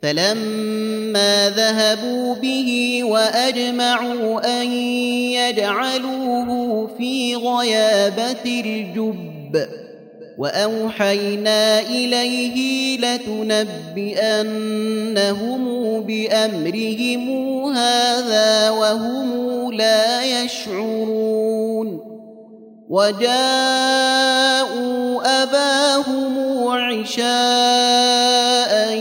فلما ذهبوا به وأجمعوا أن يجعلوه في غيابة الجب وأوحينا إليه لتنبئنهم بأمرهم هذا وهم لا يشعرون وجاءوا أباهم عشاء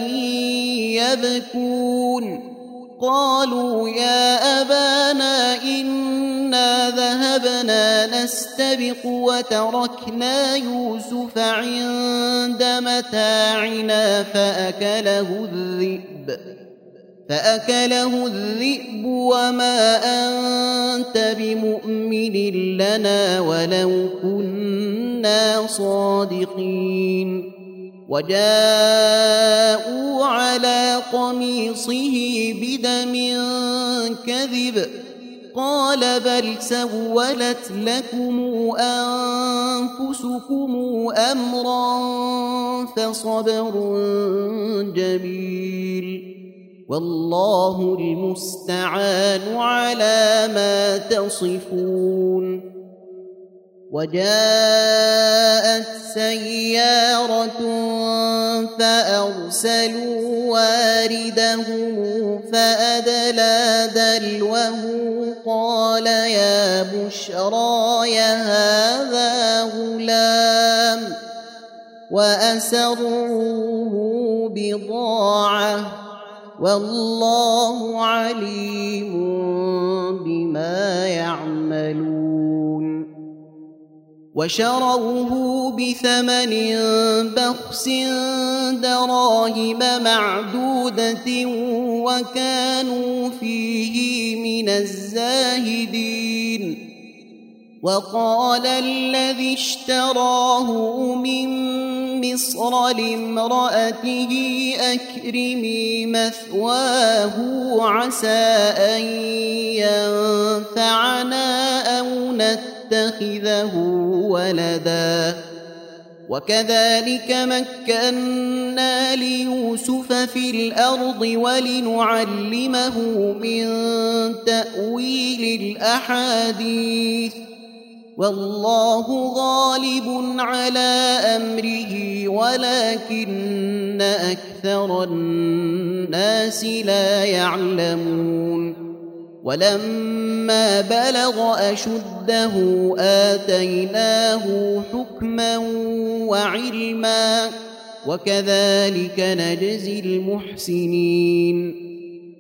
يبكون قالوا يا أبانا إنا ذهبنا نستبق وتركنا يوسف عند متاعنا فأكله الذئب وما أنت بمؤمن لنا ولو كنا صادقين وجاءوا على قميصه بدم كذب قال بل سولت لكم أنفسكم أمرا فصبر جميل والله المستعان على ما تصفون وجاءت سيارة فأرسلوا واردهم فأدلى دلوه قال يا بشرى هذا غلام وأسروه بضاعة والله عليم بما يعملون وشروه بثمن بخس دراهم معدودة وكانوا فيه من الزاهدين وقال الذي اشتراه من مصر لامرأته أكرمي مثواه عسى أن ينفعنا أو نتخذه ولدا وكذلك مكنا ليوسف في الأرض ولنعلمه من تأويل الأحاديث والله غالب على أمره ولكن أكثر الناس لا يعلمون ولما بلغ أشده آتيناه حكما وعلما وكذلك نجزي المحسنين